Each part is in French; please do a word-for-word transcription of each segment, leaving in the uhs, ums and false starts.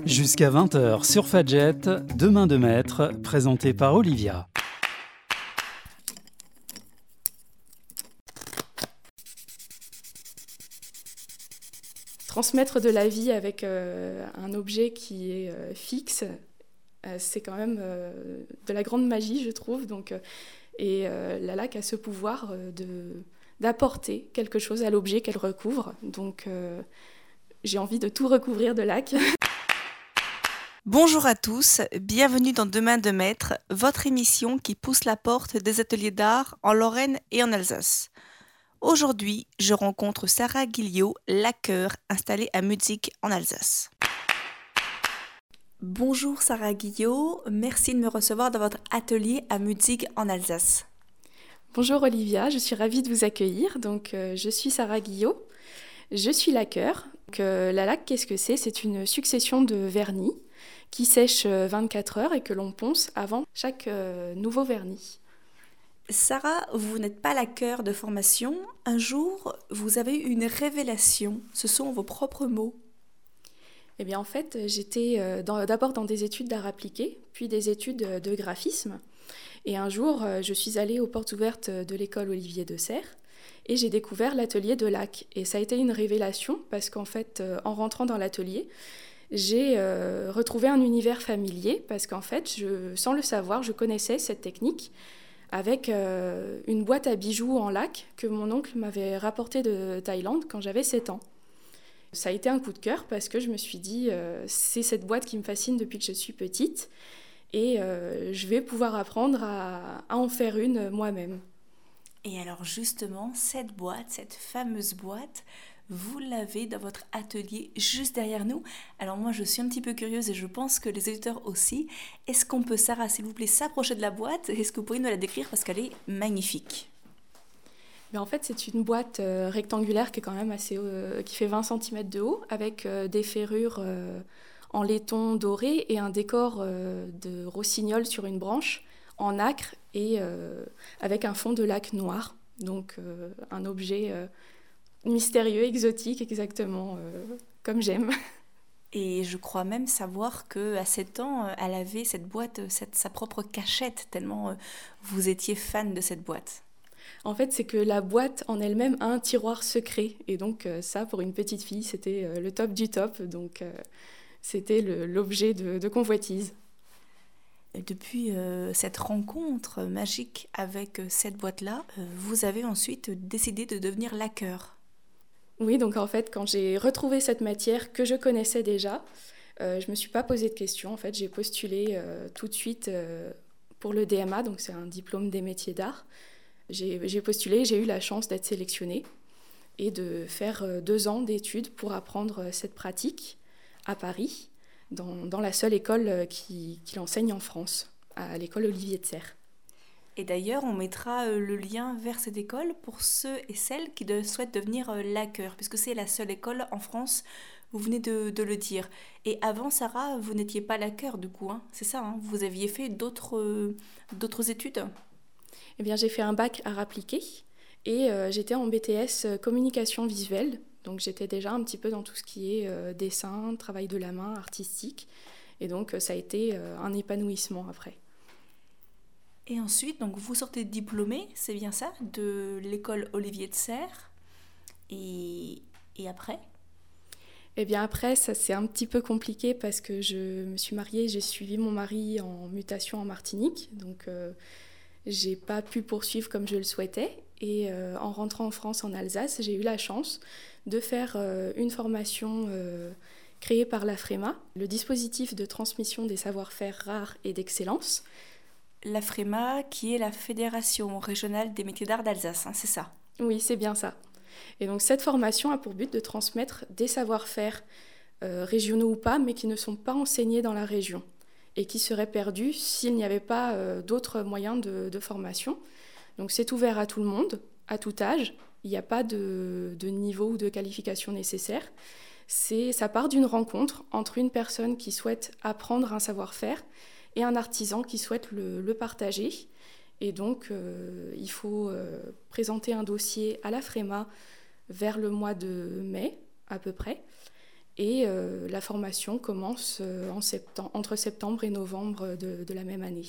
Jusqu'à vingt heures sur Fadjet, Deux mains de maître, présenté par Olivia. Transmettre de la vie avec euh, un objet qui est euh, fixe, euh, c'est quand même euh, de la grande magie, je trouve. Donc, euh, et euh, la laque a ce pouvoir euh, de, d'apporter quelque chose à l'objet qu'elle recouvre. Donc, euh, j'ai envie de tout recouvrir de laque. Bonjour à tous, bienvenue dans Deux mains de maître, votre émission qui pousse la porte des ateliers d'art en Lorraine et en Alsace. Aujourd'hui, je rencontre Sarah Guillot, laqueur installée à Mutzig en Alsace. Bonjour Sarah Guillot, merci de me recevoir dans votre atelier à Mutzig en Alsace. Bonjour Olivia, je suis ravie de vous accueillir. Donc, euh, je suis Sarah Guillot, je suis laqueur. Donc, euh, la laque, qu'est-ce que c'est ? C'est une succession de vernis qui sèche vingt-quatre heures et que l'on ponce avant chaque euh, nouveau vernis. Sarah, vous n'êtes pas laqueur de formation. Un jour, vous avez eu une révélation. Ce sont vos propres mots. Eh bien, en fait, j'étais euh, dans, d'abord dans des études d'art appliqué, puis des études de graphisme. Et un jour, euh, je suis allée aux portes ouvertes de l'école Olivier de Serres et j'ai découvert l'atelier de laque. Et ça a été une révélation parce qu'en fait, euh, en rentrant dans l'atelier, j'ai euh, retrouvé un univers familier parce qu'en fait, je, sans le savoir, je connaissais cette technique avec euh, une boîte à bijoux en laque que mon oncle m'avait rapportée de Thaïlande quand j'avais sept ans. Ça a été un coup de cœur parce que je me suis dit, euh, c'est cette boîte qui me fascine depuis que je suis petite et euh, je vais pouvoir apprendre à, à en faire une moi-même. Et alors justement, cette boîte, cette fameuse boîte, vous l'avez dans votre atelier juste derrière nous. Alors moi, je suis un petit peu curieuse et je pense que les éditeurs aussi. Est-ce qu'on peut, Sarah, s'il vous plaît, s'approcher de la boîte ? Est-ce que vous pourriez nous la décrire parce qu'elle est magnifique ? Mais en fait, c'est une boîte euh, rectangulaire qui est quand même assez, euh, qui fait vingt centimètres de haut, avec euh, des ferrures euh, en laiton doré et un décor euh, de rossignol sur une branche en nacre et euh, avec un fond de laque noir. Donc euh, un objet euh, mystérieux, exotique, exactement euh, comme j'aime. Et je crois même savoir qu'à sept ans, elle avait cette boîte, cette, sa propre cachette, tellement euh, vous étiez fan de cette boîte. En fait, c'est que la boîte en elle-même a un tiroir secret. Et donc euh, ça, pour une petite fille, c'était euh, le top du top. Donc euh, c'était le, l'objet de, de convoitise. Depuis euh, cette rencontre magique avec euh, cette boîte-là, euh, vous avez ensuite décidé de devenir laqueur. Oui, donc en fait, quand j'ai retrouvé cette matière que je connaissais déjà, euh, je ne me suis pas posé de questions. En fait, j'ai postulé euh, tout de suite euh, pour le D M A, donc c'est un diplôme des métiers d'art. J'ai, j'ai postulé, j'ai eu la chance d'être sélectionnée et de faire euh, deux ans d'études pour apprendre euh, cette pratique à Paris, dans, dans la seule école euh, qui, qui l'enseigne en France, à l'école Olivier de Serres. Et d'ailleurs, on mettra euh, le lien vers cette école pour ceux et celles qui de, souhaitent devenir euh, laqueur, puisque c'est la seule école en France, vous venez de, de le dire. Et avant, Sarah, vous n'étiez pas laqueur du coup, hein, c'est ça, hein, vous aviez fait d'autres, euh, d'autres études ? Eh bien, j'ai fait un bac art appliqué et euh, j'étais en B T S euh, communication visuelle. Donc, j'étais déjà un petit peu dans tout ce qui est euh, dessin, travail de la main, artistique. Et donc, euh, ça a été euh, un épanouissement après. Et ensuite, donc, vous sortez diplômée, c'est bien ça, de l'école Olivier de Serres. Et, et après ? Eh bien, après, ça c'est un petit peu compliqué parce que je me suis mariée, j'ai suivi mon mari en mutation en Martinique. Donc, euh, j'ai pas pu poursuivre comme je le souhaitais. Et euh, en rentrant en France, en Alsace, j'ai eu la chance de faire euh, une formation euh, créée par l'AFREMA, le dispositif de transmission des savoir-faire rares et d'excellence. L'AFREMA, qui est la Fédération régionale des métiers d'art d'Alsace, hein, c'est ça ? Oui, c'est bien ça. Et donc cette formation a pour but de transmettre des savoir-faire euh, régionaux ou pas, mais qui ne sont pas enseignés dans la région et qui seraient perdus s'il n'y avait pas euh, d'autres moyens de, de formation. Donc c'est ouvert à tout le monde, à tout âge. Il n'y a pas de, de niveau ou de qualification nécessaire. C'est, ça part d'une rencontre entre une personne qui souhaite apprendre un savoir-faire et un artisan qui souhaite le, le partager. Et donc, euh, il faut euh, présenter un dossier à l'AFREMA vers le mois de mai, à peu près. Et euh, la formation commence euh, en septembre, entre septembre et novembre de, de la même année.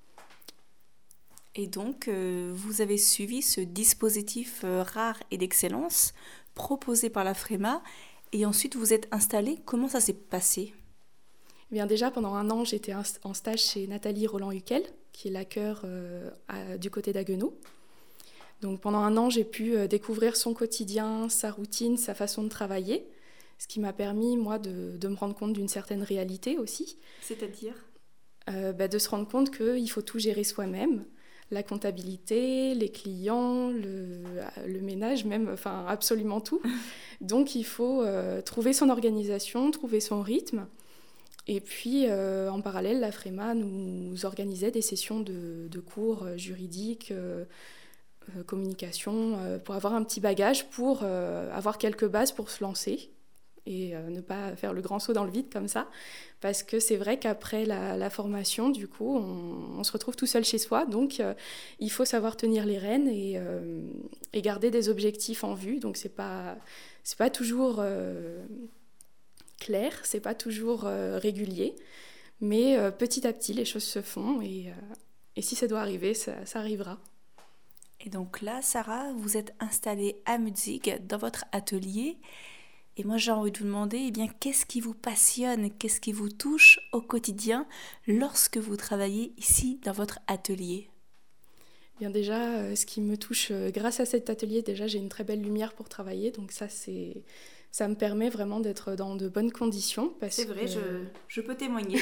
Et donc, euh, vous avez suivi ce dispositif euh, rare et d'excellence proposé par la FREMA et ensuite vous êtes installé. Comment ça s'est passé ? Eh bien, déjà, pendant un an, j'étais en stage chez Nathalie Roland-Huquel, qui est laqueur euh, à, du côté d'Haguenau. Donc pendant un an, j'ai pu euh, découvrir son quotidien, sa routine, sa façon de travailler, ce qui m'a permis, moi, de, de me rendre compte d'une certaine réalité aussi. C'est-à-dire euh, bah, de se rendre compte qu'il faut tout gérer soi-même, la comptabilité, les clients, le, le ménage, même, enfin absolument tout. Donc il faut euh, trouver son organisation, trouver son rythme. Et puis, euh, en parallèle, la FREMA nous organisait des sessions de, de cours juridiques, euh, euh, communication, euh, pour avoir un petit bagage, pour euh, avoir quelques bases pour se lancer et euh, ne pas faire le grand saut dans le vide comme ça. Parce que c'est vrai qu'après la, la formation, du coup, on, on se retrouve tout seul chez soi. Donc, euh, il faut savoir tenir les rênes et, euh, et garder des objectifs en vue. Donc, c'est pas, c'est pas toujours... Euh, clair, c'est pas toujours euh, régulier, mais euh, petit à petit les choses se font et, euh, et si ça doit arriver, ça, ça arrivera. Et donc là, Sarah, vous êtes installée à Mutzig dans votre atelier et moi j'ai envie de vous demander, eh bien, qu'est-ce qui vous passionne, qu'est-ce qui vous touche au quotidien lorsque vous travaillez ici dans votre atelier ? Bien déjà, euh, ce qui me touche euh, grâce à cet atelier, déjà j'ai une très belle lumière pour travailler, donc ça c'est... Ça me permet vraiment d'être dans de bonnes conditions. Parce c'est vrai, que... je, je peux témoigner.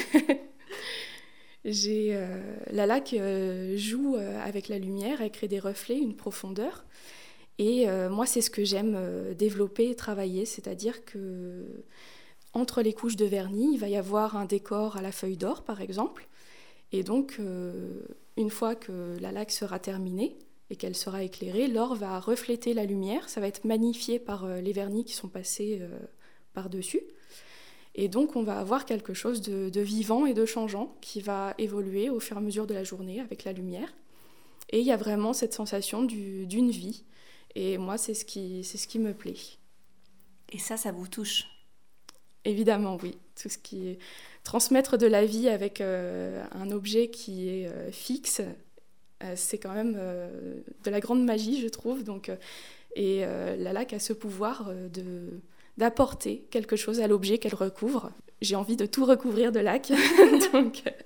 J'ai, euh, la laque euh, joue euh, avec la lumière, elle crée des reflets, une profondeur. Et euh, moi, c'est ce que j'aime euh, développer et travailler, c'est-à-dire que entre les couches de vernis, il va y avoir un décor à la feuille d'or, par exemple. Et donc, euh, une fois que la laque sera terminée, et qu'elle sera éclairée, l'or va refléter la lumière, ça va être magnifié par euh, les vernis qui sont passés euh, par-dessus. Et donc on va avoir quelque chose de, de vivant et de changeant qui va évoluer au fur et à mesure de la journée avec la lumière. Et il y a vraiment cette sensation du, d'une vie. Et moi, c'est ce qui, c'est ce qui me plaît. Et ça, ça vous touche ? Évidemment, oui. Tout ce qui est transmettre de la vie avec euh, un objet qui est euh, fixe, c'est quand même euh, de la grande magie, je trouve. Donc, euh, et euh, la laque a ce pouvoir euh, de, d'apporter quelque chose à l'objet qu'elle recouvre. J'ai envie de tout recouvrir de laque. Donc, euh,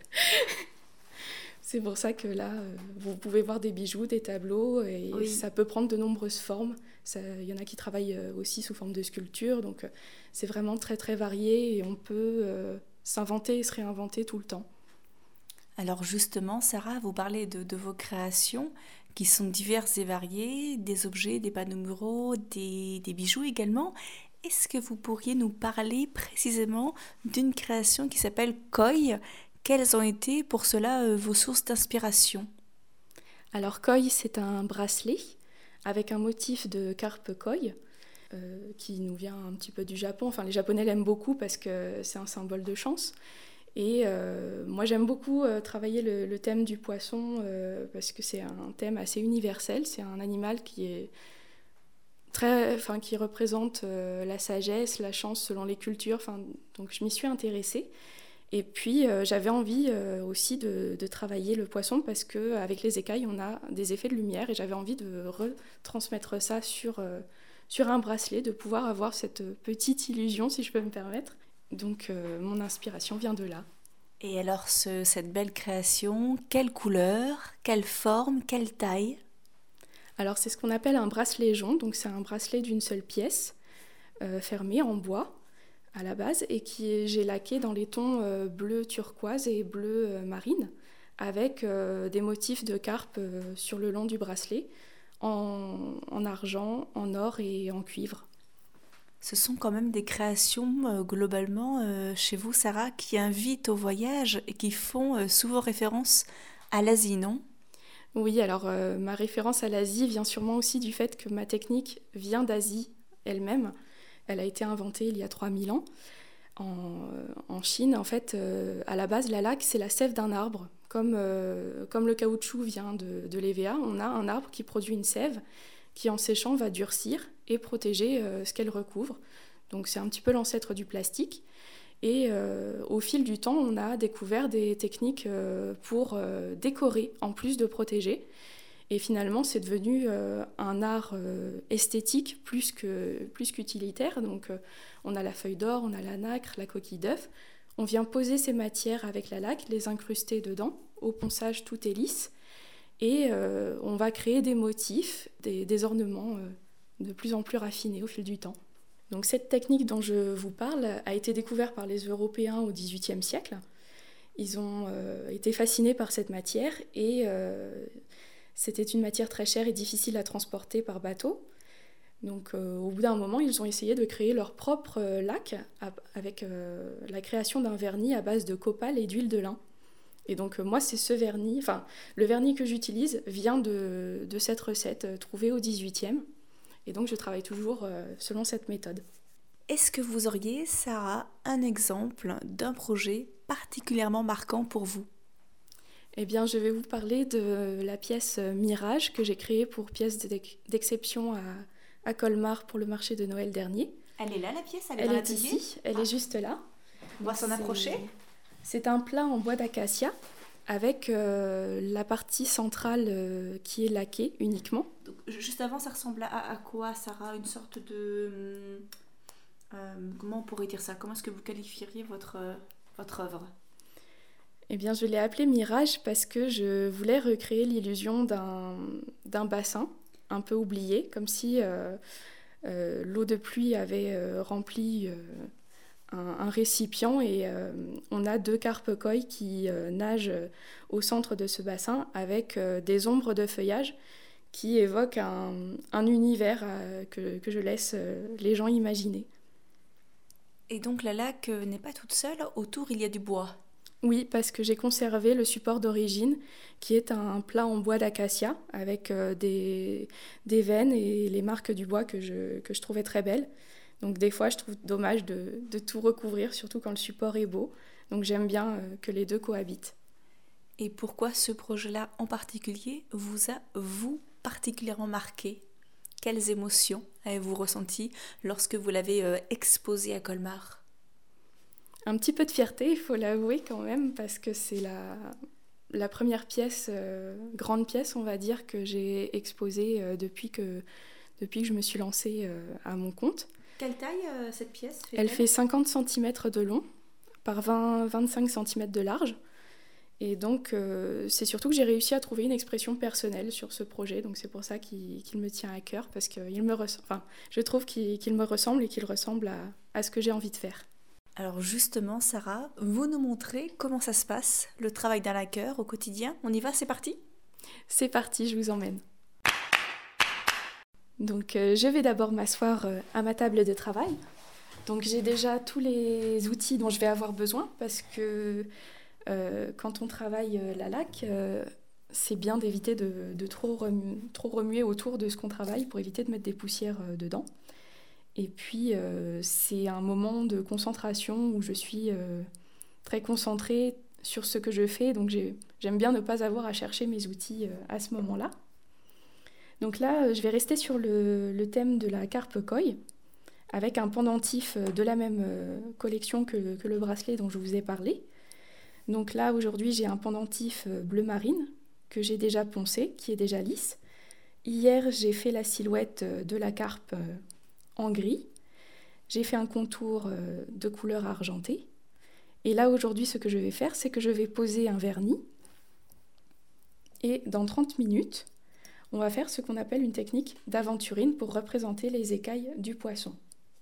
c'est pour ça que là, euh, vous pouvez voir des bijoux, des tableaux, et oui. Ça peut prendre de nombreuses formes. Il y en a qui travaillent euh, aussi sous forme de sculpture. Donc, euh, c'est vraiment très, très varié et on peut euh, s'inventer et se réinventer tout le temps. Alors justement, Sarah, vous parlez de, de vos créations qui sont diverses et variées, des objets, des panneaux muraux, des, des bijoux également. Est-ce que vous pourriez nous parler précisément d'une création qui s'appelle Koi ? Quelles ont été pour cela euh, vos sources d'inspiration ? Alors Koi, c'est un bracelet avec un motif de carpe koi euh, qui nous vient un petit peu du Japon. Enfin, les Japonais l'aiment beaucoup parce que c'est un symbole de chance. Et euh, moi, j'aime beaucoup euh, travailler le, le thème du poisson euh, parce que c'est un thème assez universel. C'est un animal qui est très, enfin, qui représente euh, la sagesse, la chance selon les cultures. Enfin, donc, je m'y suis intéressée. Et puis, euh, j'avais envie euh, aussi de, de travailler le poisson parce qu'avec les écailles, on a des effets de lumière. Et j'avais envie de retransmettre ça sur, euh, sur un bracelet, de pouvoir avoir cette petite illusion, si je peux me permettre. Donc, euh, mon inspiration vient de là. Et alors, ce, cette belle création, quelle couleur, quelle forme, quelle taille ? Alors, c'est ce qu'on appelle un bracelet jonc. Donc, c'est un bracelet d'une seule pièce, euh, fermé en bois à la base, et qui j'ai laqué dans les tons euh, bleu turquoise et bleu euh, marine, avec euh, des motifs de carpe euh, sur le long du bracelet, en, en argent, en or et en cuivre. Ce sont quand même des créations euh, globalement euh, chez vous, Sarah, qui invitent au voyage et qui font euh, souvent référence à l'Asie, non ? Oui, alors euh, ma référence à l'Asie vient sûrement aussi du fait que ma technique vient d'Asie elle-même. Elle a été inventée il y a trois mille ans en, en Chine. En fait, euh, à la base, la laque, c'est la sève d'un arbre. Comme, euh, comme le caoutchouc vient de, de l'E V A, on a un arbre qui produit une sève qui, en séchant, va durcir et protéger euh, ce qu'elle recouvre. Donc c'est un petit peu l'ancêtre du plastique. Et euh, au fil du temps, on a découvert des techniques euh, pour euh, décorer en plus de protéger. Et finalement, c'est devenu euh, un art euh, esthétique plus, que, plus qu'utilitaire. Donc, euh, on a la feuille d'or, on a la nacre, la coquille d'œuf. On vient poser ces matières avec la laque, les incruster dedans. Au ponçage, tout est lisse. Et euh, on va créer des motifs, des, des ornements euh, de plus en plus raffinés au fil du temps. Donc, cette technique dont je vous parle a été découverte par les Européens au dix-huitième siècle. Ils ont euh, été fascinés par cette matière et... Euh, C'était une matière très chère et difficile à transporter par bateau. Donc euh, au bout d'un moment, ils ont essayé de créer leur propre euh, laque à, avec euh, la création d'un vernis à base de copal et d'huile de lin. Et donc euh, moi, c'est ce vernis, enfin le vernis que j'utilise vient de, de cette recette euh, trouvée au dix-huitième. Et donc je travaille toujours euh, selon cette méthode. Est-ce que vous auriez, Sarah, un exemple d'un projet particulièrement marquant pour vous ? Eh bien, je vais vous parler de la pièce Mirage que j'ai créée pour pièce d'exception à, à Colmar pour le marché de Noël dernier. Elle est là, la pièce ? Elle est Elle dans est l'atelier ? ici, elle ah. est juste là. On va s'en approcher ? C'est un plat en bois d'acacia avec euh, la partie centrale euh, qui est laquée uniquement. Donc, juste avant, ça ressemble à, à quoi, Sarah ? Une sorte de... Euh, comment on pourrait dire ça ? Comment est-ce que vous qualifieriez votre, euh, votre œuvre ? Eh bien, je l'ai appelé Mirage parce que je voulais recréer l'illusion d'un, d'un bassin un peu oublié, comme si euh, euh, l'eau de pluie avait euh, rempli euh, un, un récipient et euh, on a deux carpes koi qui euh, nagent au centre de ce bassin avec euh, des ombres de feuillage qui évoquent un, un univers euh, que, que je laisse euh, les gens imaginer. Et donc la laque n'est pas toute seule, autour il y a du bois ? Oui, parce que j'ai conservé le support d'origine, qui est un plat en bois d'acacia, avec euh, des, des veines et les marques du bois que je, que je trouvais très belles. Donc des fois, je trouve dommage de, de tout recouvrir, surtout quand le support est beau. Donc j'aime bien euh, que les deux cohabitent. Et pourquoi ce projet-là en particulier vous a, vous, particulièrement marqué ? Quelles émotions avez-vous ressenties lorsque vous l'avez euh, exposé à Colmar ? Un petit peu de fierté, il faut l'avouer quand même, parce que c'est la, la première pièce, euh, grande pièce, on va dire, que j'ai exposée euh, depuis, que, depuis que je me suis lancée euh, à mon compte. Quelle taille euh, cette pièce fait-elle ? Elle fait cinquante centimètres de long par vingt à vingt-cinq centimètres de large. Et donc, euh, c'est surtout que j'ai réussi à trouver une expression personnelle sur ce projet. Donc, c'est pour ça qu'il, qu'il me tient à cœur, parce que il me res... enfin, je trouve qu'il, qu'il me ressemble et qu'il ressemble à, à ce que j'ai envie de faire. Alors justement, Sarah, vous nous montrez comment ça se passe, le travail d'un laqueur au quotidien. On y va, c'est parti ? C'est parti, je vous emmène. Donc euh, je vais d'abord m'asseoir euh, à ma table de travail. Donc j'ai déjà tous les outils dont je vais avoir besoin parce que euh, quand on travaille euh, la laque, euh, c'est bien d'éviter de, de trop, remuer, trop remuer autour de ce qu'on travaille pour éviter de mettre des poussières euh, dedans. Et puis, euh, c'est un moment de concentration où je suis euh, très concentrée sur ce que je fais. Donc, j'ai, j'aime bien ne pas avoir à chercher mes outils euh, à ce moment-là. Donc là, euh, je vais rester sur le, le thème de la carpe koi, avec un pendentif de la même euh, collection que, que le bracelet dont je vous ai parlé. Donc là, aujourd'hui, j'ai un pendentif bleu marine que j'ai déjà poncé, qui est déjà lisse. Hier, j'ai fait la silhouette de la carpe euh, en gris. J'ai fait un contour euh, de couleur argentée. Et là, aujourd'hui, ce que je vais faire, c'est que je vais poser un vernis. Et dans trente minutes, on va faire ce qu'on appelle une technique d'aventurine pour représenter les écailles du poisson.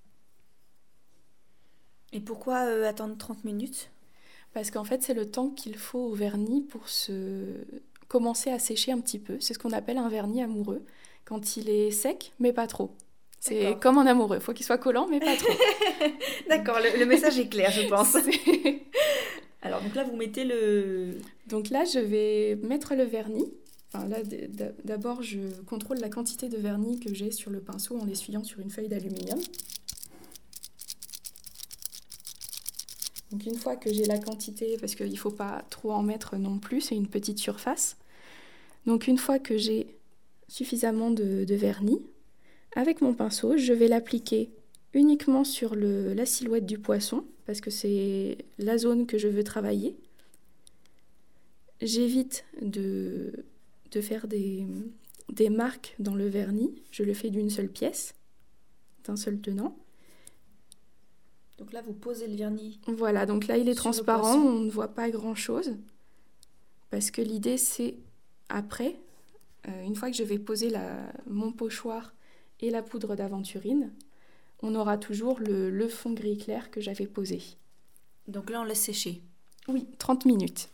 Et pourquoi euh, attendre trente minutes ? Parce qu'en fait, c'est le temps qu'il faut au vernis pour se... commencer à sécher un petit peu. C'est ce qu'on appelle un vernis amoureux, quand il est sec, mais pas trop. C'est D'accord. Comme un amoureux, il faut qu'il soit collant, mais pas trop. D'accord, le, le message est clair, je pense. Alors, donc là, vous mettez le... Donc là, je vais mettre le vernis. Enfin, là, d- d'abord, je contrôle la quantité de vernis que j'ai sur le pinceau en l'essuyant sur une feuille d'aluminium. Donc une fois que j'ai la quantité, parce qu'il ne faut pas trop en mettre non plus, c'est une petite surface. Donc une fois que j'ai suffisamment de, de vernis, avec mon pinceau, je vais l'appliquer uniquement sur le, la silhouette du poisson, parce que c'est la zone que je veux travailler. J'évite de, de faire des, des marques dans le vernis. Je le fais d'une seule pièce, d'un seul tenant. Donc là, vous posez le vernis. Voilà, donc là, il est sur transparent, on ne voit pas grand-chose. Parce que l'idée, c'est après, euh, une fois que je vais poser la, mon pochoir et la poudre d'aventurine, on aura toujours le, le fond gris clair que j'avais posé. Donc là, on laisse sécher. Oui, trente minutes.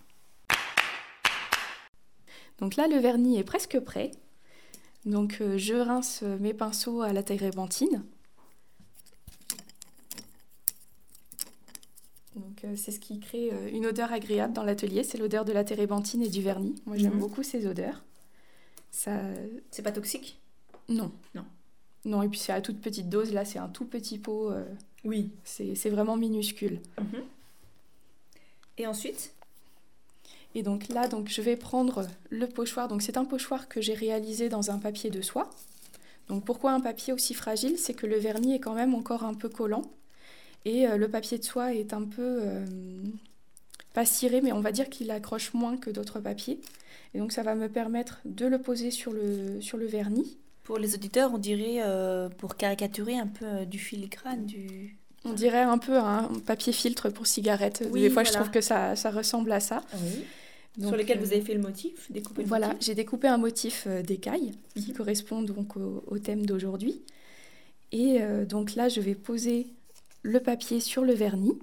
Donc là, le vernis est presque prêt. Donc euh, je rince mes pinceaux à la térébenthine. Donc euh, c'est ce qui crée euh, une odeur agréable dans l'atelier, c'est l'odeur de la térébenthine et du vernis. Moi j'aime mmh. beaucoup ces odeurs. Ça... C'est pas toxique ? Non. Non. Non, et puis c'est à toute petite dose, là c'est un tout petit pot. Euh, oui. C'est, c'est vraiment minuscule. Mmh. Et ensuite ? Et donc là, donc, je vais prendre le pochoir. Donc c'est un pochoir que j'ai réalisé dans un papier de soie. Donc pourquoi un papier aussi fragile ? C'est que le vernis est quand même encore un peu collant. Et euh, le papier de soie est un peu, euh, pas ciré, mais on va dire qu'il accroche moins que d'autres papiers. Et donc ça va me permettre de le poser sur le, sur le vernis. Pour les auditeurs, on dirait, euh, pour caricaturer un peu euh, du filigrane, du... On dirait un peu un papier filtre pour cigarette. Oui, Des fois, voilà. Je trouve que ça, ça ressemble à ça. Oui. Donc, sur lequel euh, vous avez fait le motif, découpé le voilà, motif. j'ai découpé un motif euh, d'écaille qui Mm-hmm. correspond donc au, au thème d'aujourd'hui. Et euh, donc là, je vais poser le papier sur le vernis.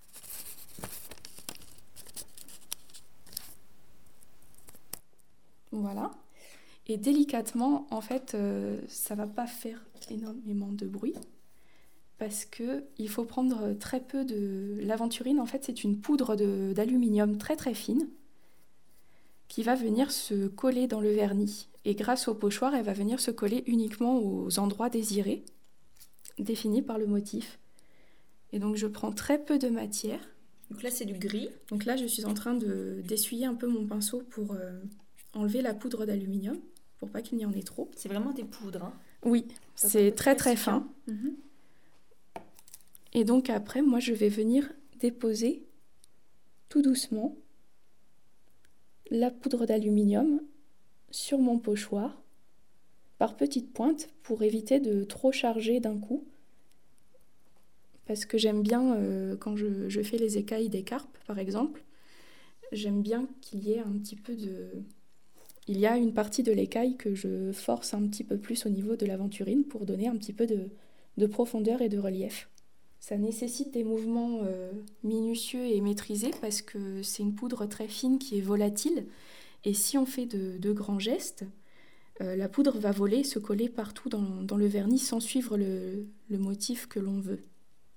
Voilà. Et délicatement, en fait, euh, ça ne va pas faire énormément de bruit parce qu'il faut prendre très peu de... L'aventurine, en fait, c'est une poudre de, d'aluminium très très fine qui va venir se coller dans le vernis. Et grâce au pochoir, elle va venir se coller uniquement aux endroits désirés, définis par le motif. Et donc, je prends très peu de matière. Donc là, c'est du gris. Donc là, je suis en train de, d'essuyer un peu mon pinceau pour euh, enlever la poudre d'aluminium, pour pas qu'il y en ait trop. C'est vraiment des poudres, hein. Oui, ça c'est très très fin. Mm-hmm. Et donc après, moi, je vais venir déposer tout doucement la poudre d'aluminium sur mon pochoir par petites pointes pour éviter de trop charger d'un coup. Parce que j'aime bien, euh, quand je, je fais les écailles des carpes, par exemple, j'aime bien qu'il y ait un petit peu de... Il y a une partie de l'écaille que je force un petit peu plus au niveau de l'aventurine pour donner un petit peu de, de profondeur et de relief. Ça nécessite des mouvements euh, minutieux et maîtrisés parce que c'est une poudre très fine qui est volatile. Et si on fait de, de grands gestes, euh, la poudre va voler, se coller partout dans, dans le vernis sans suivre le, le motif que l'on veut.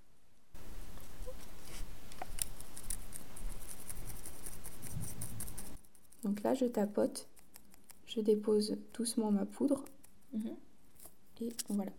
Donc là, je tapote, je dépose doucement ma poudre. Mmh. Et voilà.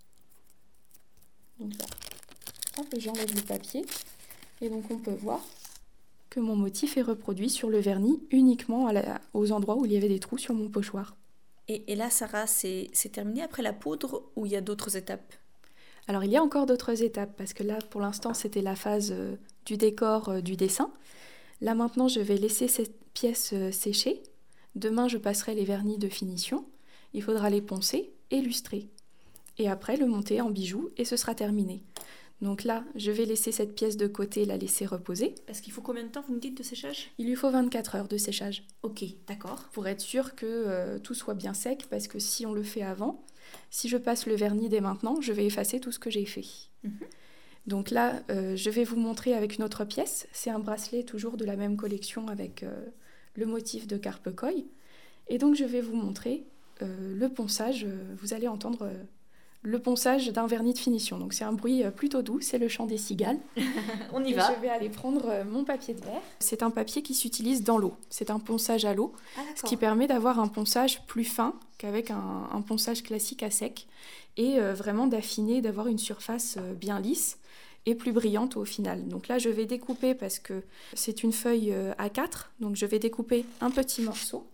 Donc là, hop, j'enlève le papier. Et donc on peut voir que mon motif est reproduit sur le vernis uniquement à la, aux endroits où il y avait des trous sur mon pochoir. Et, et là, Sarah, c'est, c'est terminé après la poudre ou il y a d'autres étapes ? Alors il y a encore d'autres étapes parce que là, pour l'instant, c'était la phase euh, du décor, euh, du dessin. Là maintenant, je vais laisser cette pièce euh, sécher. Demain, je passerai les vernis de finition. Il faudra les poncer et lustrer. Et après, le monter en bijoux et ce sera terminé. Donc là, je vais laisser cette pièce de côté, la laisser reposer. Parce qu'il faut combien de temps, vous me dites, de séchage ? Il lui faut vingt-quatre heures de séchage. Ok, d'accord. Pour être sûr que euh, tout soit bien sec, parce que si on le fait avant, si je passe le vernis dès maintenant, je vais effacer tout ce que j'ai fait. Mmh. Donc là, euh, je vais vous montrer avec une autre pièce. C'est un bracelet toujours de la même collection avec euh, le motif de carpe koi. Et donc je vais vous montrer euh, le ponçage. Vous allez entendre... Euh, le ponçage d'un vernis de finition. Donc c'est un bruit plutôt doux, c'est le chant des cigales. On y Et va. Je vais aller prendre mon papier de verre. C'est un papier qui s'utilise dans l'eau. C'est un ponçage à l'eau, ah, ce qui permet d'avoir un ponçage plus fin qu'avec un, un ponçage classique à sec et euh, vraiment d'affiner, d'avoir une surface euh, bien lisse et plus brillante au final. Donc là, je vais découper parce que c'est une feuille euh, A quatre, donc je vais découper un petit morceau.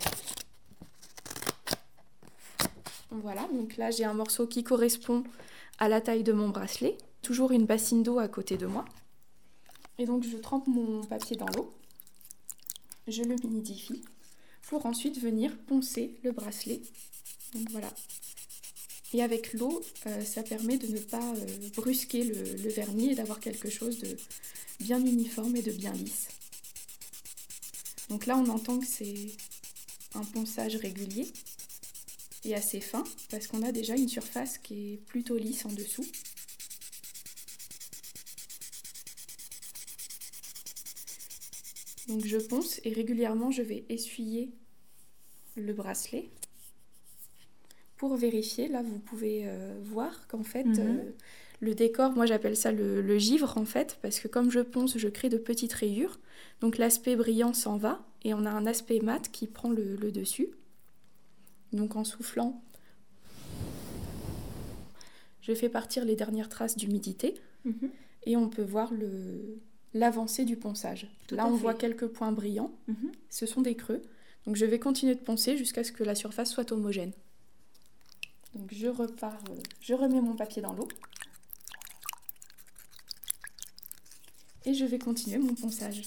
Voilà, donc là j'ai un morceau qui correspond à la taille de mon bracelet, toujours une bassine d'eau à côté de moi. Et donc je trempe mon papier dans l'eau, je le humidifie pour ensuite venir poncer le bracelet. Donc voilà. Et avec l'eau, euh, ça permet de ne pas euh, brusquer le, le vernis et d'avoir quelque chose de bien uniforme et de bien lisse. Donc là, on entend que c'est un ponçage régulier et assez fin parce qu'on a déjà une surface qui est plutôt lisse en dessous. Donc je ponce et régulièrement je vais essuyer le bracelet pour vérifier. Là vous pouvez euh, voir qu'en fait mmh. euh, le décor, moi j'appelle ça le, le givre en fait, parce que comme je ponce je crée de petites rayures, donc l'aspect brillant s'en va et on a un aspect mat qui prend le, le dessus. Donc en soufflant, je fais partir les dernières traces d'humidité mmh. et on peut voir le... l'avancée du ponçage. Tout Là, on fait. voit quelques points brillants. Mm-hmm. Ce sont des creux. Donc, je vais continuer de poncer jusqu'à ce que la surface soit homogène. Donc, je repars, euh, je remets mon papier dans l'eau. Et je vais continuer mon ponçage.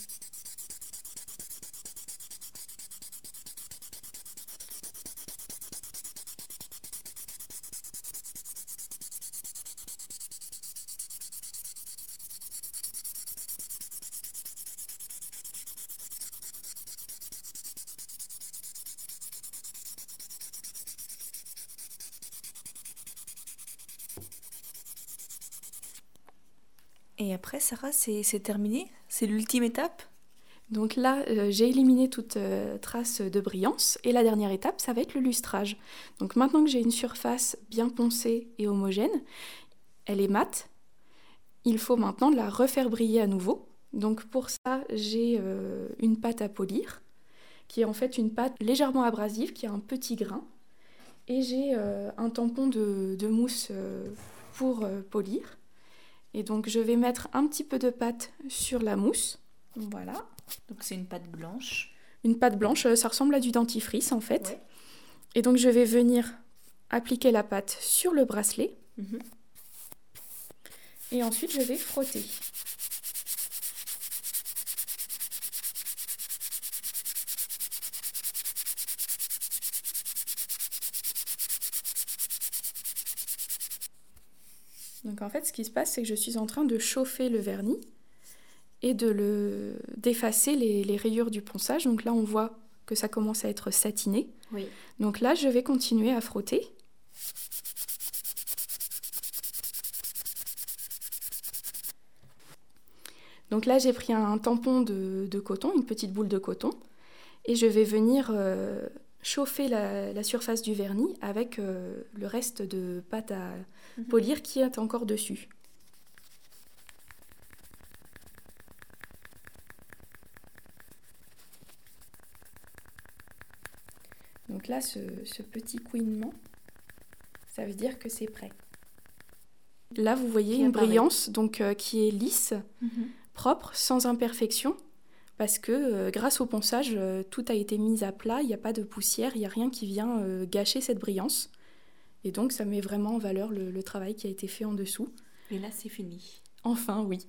Et après, Sarah, c'est, c'est terminé? C'est l'ultime étape? Donc là, euh, j'ai éliminé toute euh, trace de brillance. Et la dernière étape, ça va être le lustrage. Donc maintenant que j'ai une surface bien poncée et homogène, elle est mate, il faut maintenant la refaire briller à nouveau. Donc pour ça, j'ai euh, une pâte à polir, qui est en fait une pâte légèrement abrasive, qui a un petit grain. Et j'ai euh, un tampon de, de mousse euh, pour euh, polir. Et donc je vais mettre un petit peu de pâte sur la mousse. Voilà. Donc c'est une pâte blanche. Une pâte blanche, ça ressemble à du dentifrice en fait. Ouais. Et donc je vais venir appliquer la pâte sur le bracelet. Mm-hmm. Et ensuite je vais frotter. Donc en fait, ce qui se passe, c'est que je suis en train de chauffer le vernis et de le d'effacer les, les rayures du ponçage. Donc là, on voit que ça commence à être satiné. Oui. Donc là, je vais continuer à frotter. Donc là, j'ai pris un tampon de, de coton, une petite boule de coton, et je vais venir euh, chauffer la, la surface du vernis avec euh, le reste de pâte à mmh. polir qui est encore dessus. Donc là, ce, ce petit couinement, ça veut dire que c'est prêt. Là, vous voyez qui une apparaît. brillance donc, euh, qui est lisse, mmh. propre, sans imperfection, parce que euh, grâce au ponçage, euh, tout a été mis à plat, il n'y a pas de poussière, il n'y a rien qui vient euh, gâcher cette brillance. Et donc, ça met vraiment en valeur le, le travail qui a été fait en dessous. Et là, c'est fini. Enfin, oui.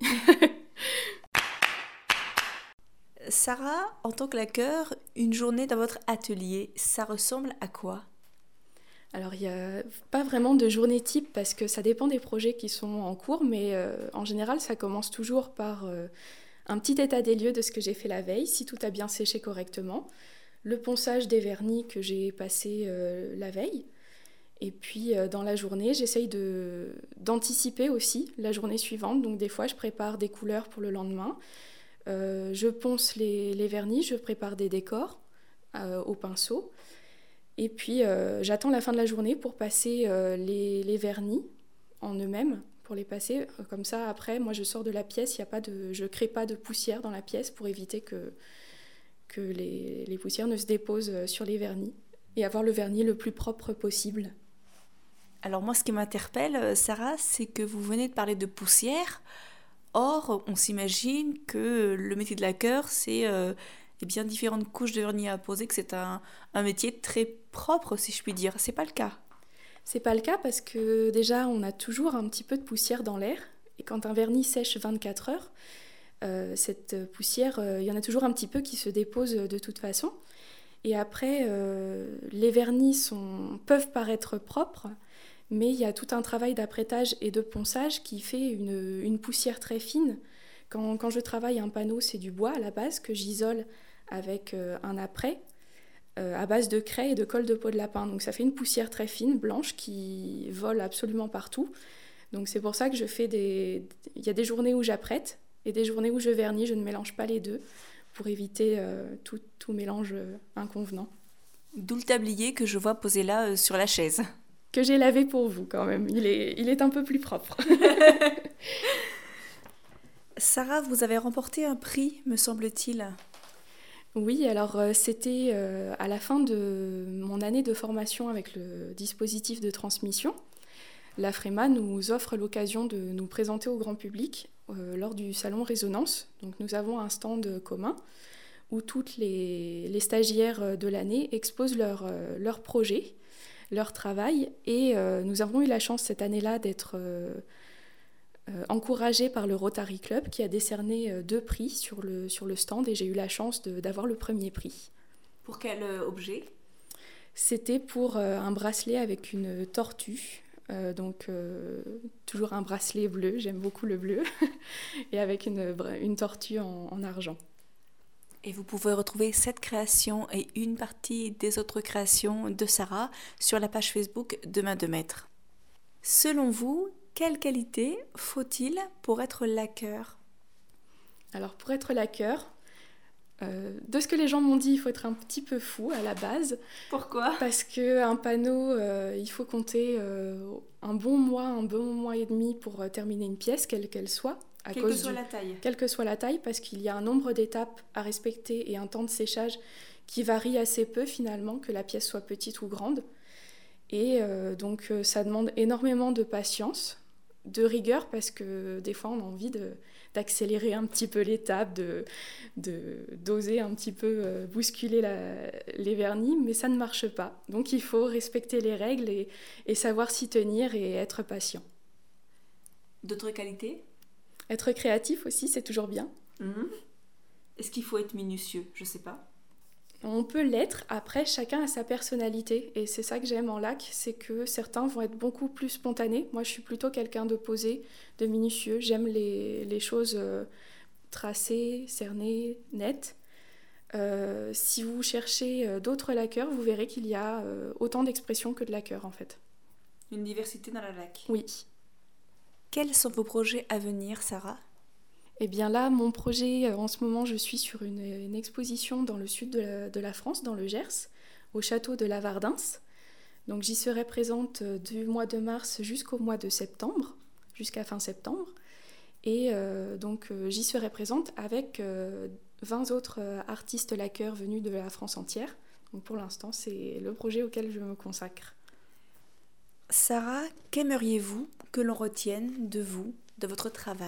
Sarah, en tant que laqueur, une journée dans votre atelier, ça ressemble à quoi ? Alors, il n'y a pas vraiment de journée type parce que ça dépend des projets qui sont en cours, mais euh, en général, ça commence toujours par euh, un petit état des lieux de ce que j'ai fait la veille, si tout a bien séché correctement, le ponçage des vernis que j'ai passé euh, la veille, et puis euh, dans la journée, j'essaye de, d'anticiper aussi la journée suivante, donc des fois, je prépare des couleurs pour le lendemain, euh, je ponce les, les vernis, je prépare des décors euh, au pinceau. Et puis, euh, j'attends la fin de la journée pour passer euh, les, les vernis en eux-mêmes, pour les passer. Comme ça, après, moi, je sors de la pièce, y a pas de, je ne crée pas de poussière dans la pièce pour éviter que, que les, les poussières ne se déposent sur les vernis et avoir le vernis le plus propre possible. Alors moi, ce qui m'interpelle, Sarah, c'est que vous venez de parler de poussière. Or, on s'imagine que le métier de laqueur, c'est... Euh, et bien différentes couches de vernis à poser, que c'est un, un métier très propre, si je puis dire. C'est pas le cas. C'est pas le cas parce que déjà on a toujours un petit peu de poussière dans l'air et quand un vernis sèche vingt-quatre heures, euh, cette poussière, il euh, y en a toujours un petit peu qui se dépose de toute façon. Et après, euh, les vernis sont, peuvent paraître propres, mais il y a tout un travail d'apprêtage et de ponçage qui fait une, une poussière très fine. Quand, quand je travaille un panneau, c'est du bois à la base que j'isole avec euh, un apprêt euh, à base de craie et de colle de peau de lapin. Donc ça fait une poussière très fine, blanche, qui vole absolument partout. Donc c'est pour ça que je fais des... Il y a des journées où j'apprête et des journées où je vernis. Je ne mélange pas les deux pour éviter euh, tout, tout mélange euh, inconvenant. D'où le tablier que je vois posé là euh, sur la chaise. Que j'ai lavé pour vous quand même. Il est, il est un peu plus propre. Sarah, vous avez remporté un prix, me semble-t-il. Oui, alors euh, c'était euh, à la fin de mon année de formation avec le dispositif de transmission. L'AFREMA nous offre l'occasion de nous présenter au grand public euh, lors du salon Résonance. Donc nous avons un stand commun où toutes les, les stagiaires de l'année exposent leurs euh, leur projets, leur travail. Et euh, nous avons eu la chance cette année-là d'être euh, euh, encouragés par le Rotary Club qui a décerné euh, deux prix sur le, sur le stand et j'ai eu la chance de, d'avoir le premier prix. Pour quel euh, objet ? C'était pour euh, un bracelet avec une tortue. Euh, donc euh, toujours un bracelet bleu, j'aime beaucoup le bleu, et avec une, une tortue en, en argent. Et vous pouvez retrouver cette création et une partie des autres créations de Sarah sur la page Facebook de Main de Maître. Selon vous, quelle qualité faut-il pour être laqueur ? Alors pour être laqueur, Euh, de ce que les gens m'ont dit, il faut être un petit peu fou à la base. Pourquoi ? Parce qu'un panneau, euh, il faut compter euh, un bon mois, un bon mois et demi pour euh, terminer une pièce, quelle qu'elle soit. À Quelle cause que soit du... la taille. Quelle que soit la taille, parce qu'il y a un nombre d'étapes à respecter et un temps de séchage qui varie assez peu finalement, que la pièce soit petite ou grande. Et euh, donc euh, ça demande énormément de patience, de rigueur, parce que des fois on a envie de... d'accélérer un petit peu l'étape, de, de, d'oser un petit peu euh, bousculer la, les vernis, mais ça ne marche pas. Donc il faut respecter les règles et, et savoir s'y tenir et être patient. D'autres qualités ? Être créatif aussi, c'est toujours bien. Mmh. Est-ce qu'il faut être minutieux ? Je sais pas. On peut l'être, après chacun a sa personnalité et c'est ça que j'aime en lac, c'est que certains vont être beaucoup plus spontanés. Moi je suis plutôt quelqu'un de posé, de minutieux, j'aime les, les choses euh, tracées, cernées, nettes. Euh, si vous cherchez euh, d'autres laqueurs, vous verrez qu'il y a euh, autant d'expressions que de laqueurs en fait. Une diversité dans la laque. Oui. Quels sont vos projets à venir, Sarah ? Eh bien là, mon projet, en ce moment, je suis sur une, une exposition dans le sud de la, de la France, dans le Gers, au château de Lavardins. Donc j'y serai présente du mois de mars jusqu'au mois de septembre, jusqu'à fin septembre. Et euh, donc euh, j'y serai présente avec euh, vingt autres euh, artistes laqueurs venus de la France entière. Donc pour l'instant, c'est le projet auquel je me consacre. Sarah, qu'aimeriez-vous que l'on retienne de vous, de votre travail ?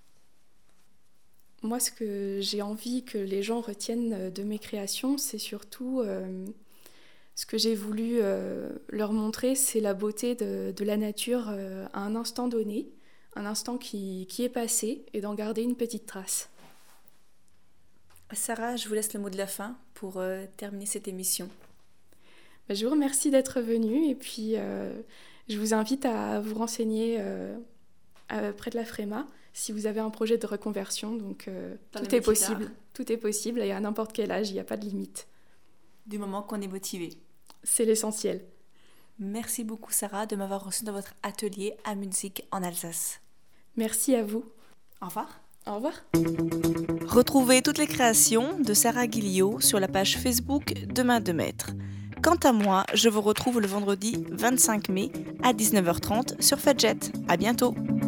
Moi, ce que j'ai envie que les gens retiennent de mes créations, c'est surtout euh, ce que j'ai voulu euh, leur montrer, c'est la beauté de, de la nature euh, à un instant donné, un instant qui, qui est passé, et d'en garder une petite trace. Sarah, je vous laisse le mot de la fin pour euh, terminer cette émission. Ben, je vous remercie d'être venue, et puis euh, je vous invite à vous renseigner euh, près de l'AFREMA, si vous avez un projet de reconversion, donc euh, tout est possible. Tout est possible et à n'importe quel âge, il n'y a pas de limite. Du moment qu'on est motivé. C'est l'essentiel. Merci beaucoup Sarah de m'avoir reçue dans votre atelier à Munzig en Alsace. Merci à vous. Au revoir. Au revoir. Retrouvez toutes les créations de Sarah Guilliot sur la page Facebook de Main de Maître. Quant à moi, je vous retrouve le vendredi vingt-cinq mai à dix-neuf heures trente sur Fadjet. À bientôt.